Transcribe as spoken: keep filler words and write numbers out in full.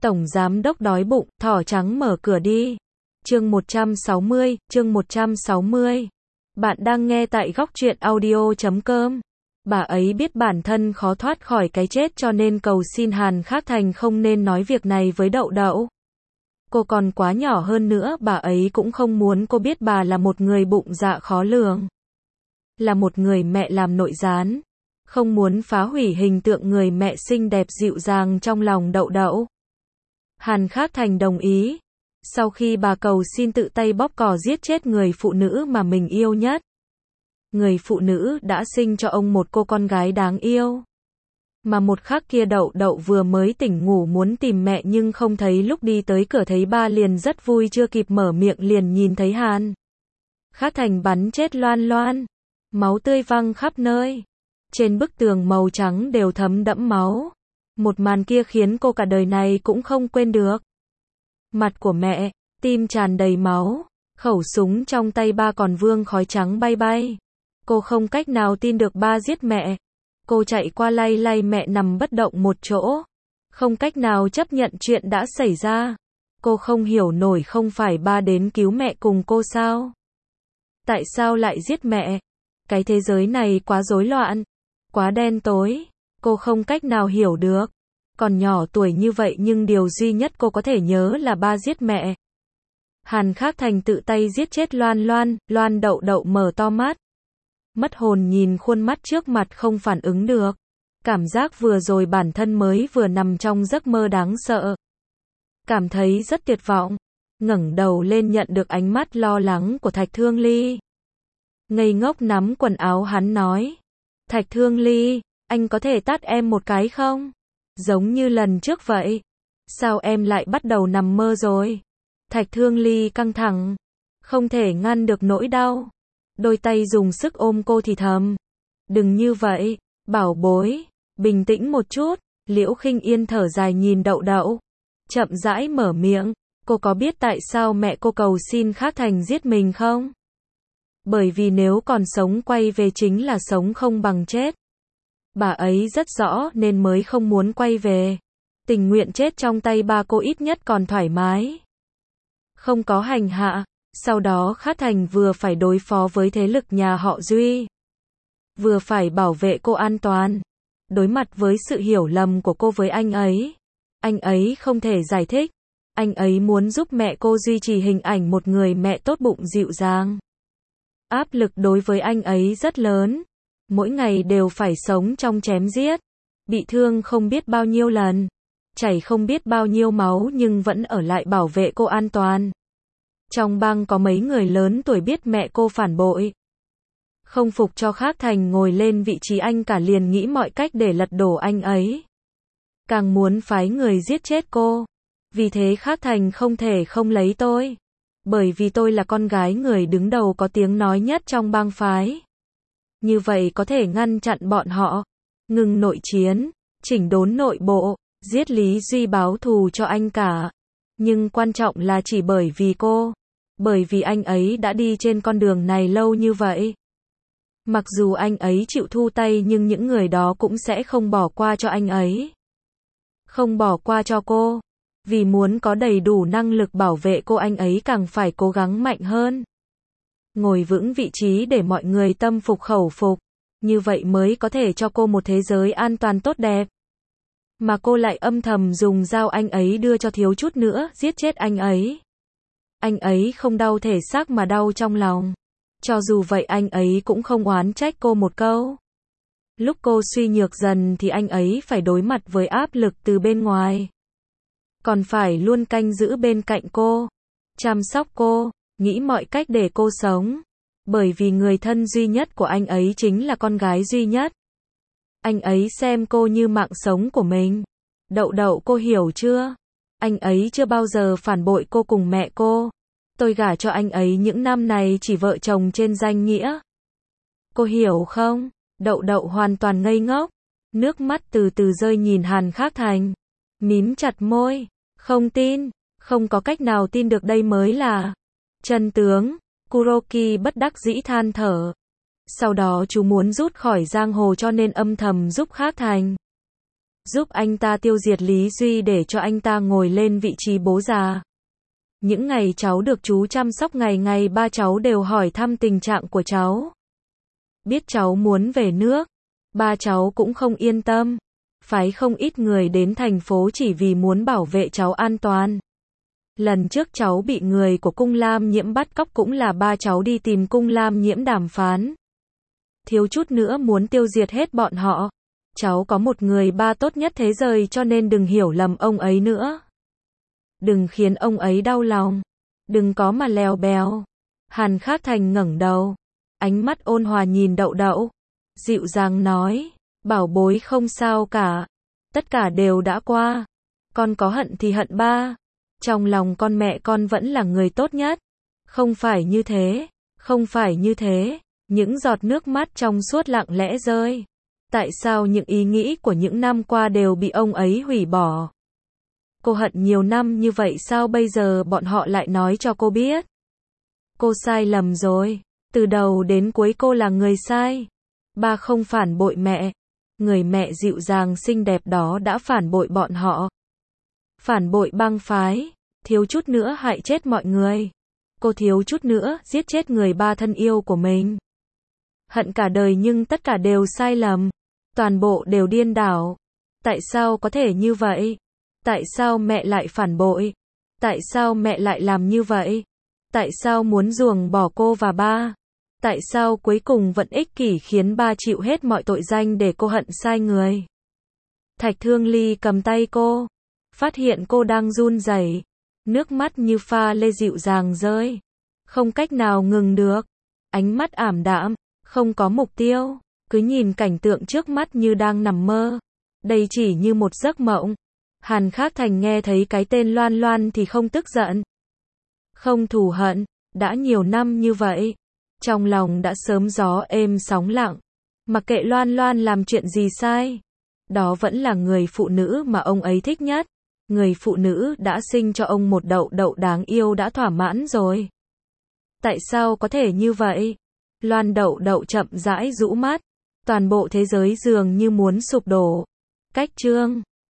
Tổng giám đốc đói bụng, thỏ trắng mở cửa đi. Chương một trăm sáu mươi, chương một trăm sáu mươi. Bạn đang nghe tại góc truyện audio chấm com. Bà ấy biết bản thân khó thoát khỏi cái chết cho nên cầu xin Hàn Khắc Thành không nên nói việc này với Đậu Đậu. Cô còn quá nhỏ hơn nữa, bà ấy cũng không muốn cô biết bà là một người bụng dạ khó lường. Là một người mẹ làm nội gián. Không muốn phá hủy hình tượng người mẹ xinh đẹp dịu dàng trong lòng Đậu Đậu. Hàn Khắc Thành đồng ý. Sau khi bà cầu xin tự tay bóp cò giết chết người phụ nữ mà mình yêu nhất. Người phụ nữ đã sinh cho ông một cô con gái đáng yêu. Mà một khắc kia Đậu Đậu vừa mới tỉnh ngủ muốn tìm mẹ nhưng không thấy, lúc đi tới cửa thấy ba liền rất vui, chưa kịp mở miệng liền nhìn thấy Hàn Khắc Thành bắn chết Loan Loan. Máu tươi văng khắp nơi. Trên bức tường màu trắng đều thấm đẫm máu. Một màn kia khiến cô cả đời này cũng không quên được. Mặt của mẹ, tim tràn đầy máu, khẩu súng trong tay ba còn vương khói trắng bay bay. Cô không cách nào tin được ba giết mẹ. Cô chạy qua lay lay mẹ nằm bất động một chỗ. Không cách nào chấp nhận chuyện đã xảy ra. Cô không hiểu nổi, không phải ba đến cứu mẹ cùng cô sao? Tại sao lại giết mẹ? Cái thế giới này quá rối loạn, quá đen tối. Cô không cách nào hiểu được. Còn nhỏ tuổi như vậy nhưng điều duy nhất cô có thể nhớ là ba giết mẹ. Hàn Khắc Thành tự tay giết chết Loan Loan. Loan Đậu Đậu mở to mắt. Mất hồn nhìn khuôn mắt trước mặt không phản ứng được. Cảm giác vừa rồi bản thân mới vừa nằm trong giấc mơ đáng sợ. Cảm thấy rất tuyệt vọng. Ngẩng đầu lên nhận được ánh mắt lo lắng của Thạch Thương Ly. Ngây ngốc nắm quần áo hắn nói. Thạch Thương Ly, anh có thể tát em một cái không? Giống như lần trước vậy. Sao em lại bắt đầu nằm mơ rồi? Thạch Thương Ly căng thẳng. Không thể ngăn được nỗi đau. Đôi tay dùng sức ôm cô thì thầm. Đừng như vậy, bảo bối. Bình tĩnh một chút. Liễu Khinh Yên thở dài nhìn Đậu Đậu. Chậm rãi mở miệng. Cô có biết tại sao mẹ cô cầu xin Khắc Thành giết mình không? Bởi vì nếu còn sống quay về chính là sống không bằng chết. Bà ấy rất rõ nên mới không muốn quay về. Tình nguyện chết trong tay ba cô ít nhất còn thoải mái. Không có hành hạ. Sau đó Khắc Thành vừa phải đối phó với thế lực nhà họ Duy. Vừa phải bảo vệ cô an toàn. Đối mặt với sự hiểu lầm của cô với anh ấy. Anh ấy không thể giải thích. Anh ấy muốn giúp mẹ cô duy trì hình ảnh một người mẹ tốt bụng dịu dàng. Áp lực đối với anh ấy rất lớn. Mỗi ngày đều phải sống trong chém giết. Bị thương không biết bao nhiêu lần. Chảy không biết bao nhiêu máu nhưng vẫn ở lại bảo vệ cô an toàn. Trong bang có mấy người lớn tuổi biết mẹ cô phản bội. Không phục cho Khắc Thành ngồi lên vị trí anh cả liền nghĩ mọi cách để lật đổ anh ấy. Càng muốn phái người giết chết cô. Vì thế Khắc Thành không thể không lấy tôi. Bởi vì tôi là con gái người đứng đầu có tiếng nói nhất trong bang phái. Như vậy có thể ngăn chặn bọn họ. Ngừng nội chiến. Chỉnh đốn nội bộ. Giết Lý Duy báo thù cho anh cả. Nhưng quan trọng là chỉ bởi vì cô. Bởi vì anh ấy đã đi trên con đường này lâu như vậy. Mặc dù anh ấy chịu thu tay nhưng những người đó cũng sẽ không bỏ qua cho anh ấy. Không bỏ qua cho cô. Vì muốn có đầy đủ năng lực bảo vệ cô, anh ấy càng phải cố gắng mạnh hơn. Ngồi vững vị trí để mọi người tâm phục khẩu phục. Như vậy mới có thể cho cô một thế giới an toàn tốt đẹp. Mà cô lại âm thầm dùng dao anh ấy đưa cho thiếu chút nữa giết chết anh ấy. Anh ấy không đau thể xác mà đau trong lòng. Cho dù vậy anh ấy cũng không oán trách cô một câu. Lúc cô suy nhược dần thì anh ấy phải đối mặt với áp lực từ bên ngoài. Còn phải luôn canh giữ bên cạnh cô. Chăm sóc cô. Nghĩ mọi cách để cô sống. Bởi vì người thân duy nhất của anh ấy chính là con gái duy nhất. Anh ấy xem cô như mạng sống của mình. Đậu Đậu, cô hiểu chưa? Anh ấy chưa bao giờ phản bội cô cùng mẹ cô. Tôi gả cho anh ấy những năm này chỉ vợ chồng trên danh nghĩa. Cô hiểu không? Đậu Đậu hoàn toàn ngây ngốc. Nước mắt từ từ rơi nhìn Hàn Khắc Thành. Mím chặt môi. Không tin. Không có cách nào tin được, đây mới là chân tướng. Kuroki bất đắc dĩ than thở. Sau đó chú muốn rút khỏi giang hồ cho nên âm thầm giúp Khắc Thành. giúp anh ta tiêu diệt Lý Duy để cho anh ta ngồi lên vị trí bố già. Những ngày cháu được chú chăm sóc ngày ngày ba cháu đều hỏi thăm tình trạng của cháu. Biết cháu muốn về nước, ba cháu cũng không yên tâm. Phái không ít người đến thành phố chỉ vì muốn bảo vệ cháu an toàn. Lần trước cháu bị người của Cung Lam Nhiễm bắt cóc cũng là ba cháu đi tìm Cung Lam Nhiễm đàm phán. Thiếu chút nữa muốn tiêu diệt hết bọn họ. Cháu có một người ba tốt nhất thế giới cho nên đừng hiểu lầm ông ấy nữa. Đừng khiến ông ấy đau lòng. Đừng có mà lèo bèo. Hàn Khắc Thành ngẩng đầu. Ánh mắt ôn hòa nhìn Đậu Đậu. Dịu dàng nói. Bảo bối không sao cả. Tất cả đều đã qua. Con có hận thì hận ba. Trong lòng con mẹ con vẫn là người tốt nhất. Không phải như thế. Không phải như thế. Những giọt nước mắt trong suốt lặng lẽ rơi. Tại sao những ý nghĩ của những năm qua đều bị ông ấy hủy bỏ? Cô hận nhiều năm như vậy sao bây giờ bọn họ lại nói cho cô biết? Cô sai lầm rồi. Từ đầu đến cuối cô là người sai. Ba không phản bội mẹ. Người mẹ dịu dàng xinh đẹp đó đã phản bội bọn họ. Phản bội bang phái. Thiếu chút nữa hại chết mọi người. Cô thiếu chút nữa giết chết người ba thân yêu của mình. Hận cả đời nhưng tất cả đều sai lầm. Toàn bộ đều điên đảo. Tại sao có thể như vậy? Tại sao mẹ lại phản bội? Tại sao mẹ lại làm như vậy? Tại sao muốn ruồng bỏ cô và ba? Tại sao cuối cùng vẫn ích kỷ khiến ba chịu hết mọi tội danh để cô hận sai người? Thạch Thương Ly cầm tay cô. Phát hiện cô đang run rẩy. Nước mắt như pha lê dịu dàng rơi. Không cách nào ngừng được. Ánh mắt ảm đạm. Không có mục tiêu. Cứ nhìn cảnh tượng trước mắt như đang nằm mơ. Đây chỉ như một giấc mộng. Hàn Khắc Thành nghe thấy cái tên Loan Loan thì không tức giận. Không thù hận. Đã nhiều năm như vậy. Trong lòng đã sớm gió êm sóng lặng. Mặc kệ Loan Loan làm chuyện gì sai. Đó vẫn là người phụ nữ mà ông ấy thích nhất. Người phụ nữ đã sinh cho ông một Đậu Đậu đáng yêu đã thỏa mãn rồi. Tại sao có thể như vậy? Loan Đậu Đậu chậm rãi rũ mắt. Toàn bộ thế giới dường như muốn sụp đổ. Cách chương